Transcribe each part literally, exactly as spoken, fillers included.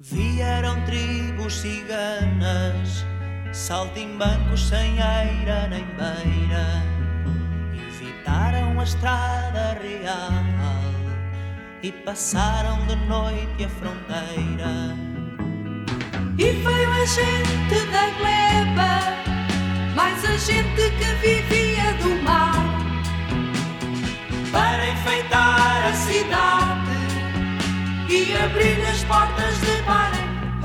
Vieram tribos ciganas, saltimbancos sem eira nem beira, evitaram a estrada real e passaram de noite a fronteira. E veio a gente da gleba, mais a gente que vivia do mar, para enfeitar a cidade e abrir as portas de par em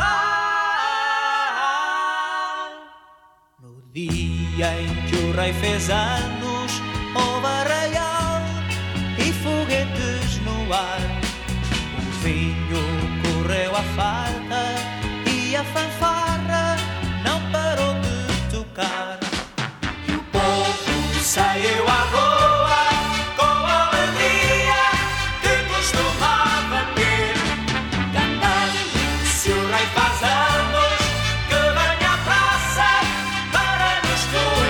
par. No dia em que o rei fez anos, houve arraial e foguetes no ar. O vinho correu à farta e a fanfarra não parou de tocar. E o povo saiu à rua com a alegria que costumava ter, cantando: se o rei faz anos, que venha à praça para nos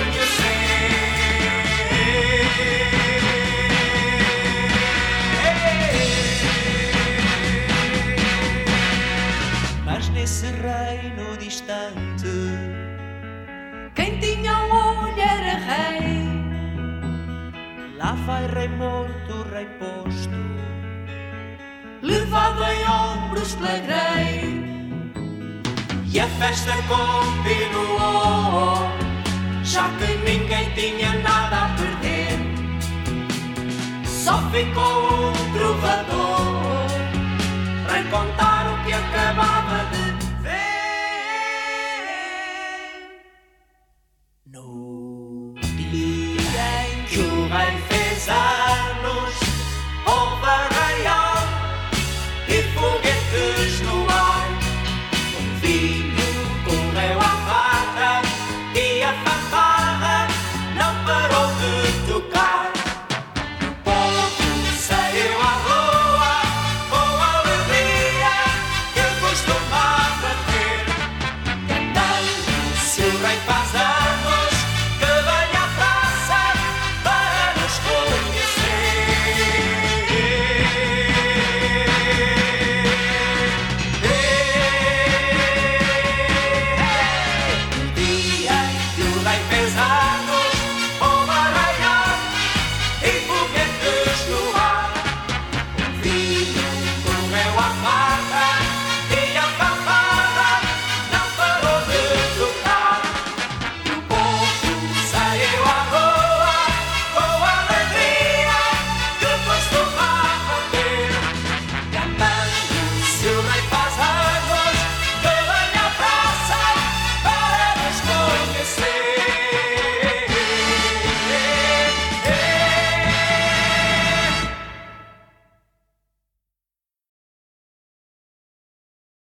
conhecer. Mas nesse reino distante, quem tinha um olho era rei. lá vai rei morto, rei posto, Levado em ombros pela grei. e a festa continuou, já que ninguém tinha nada a perder. Só ficou um trovador para contar o que acabou.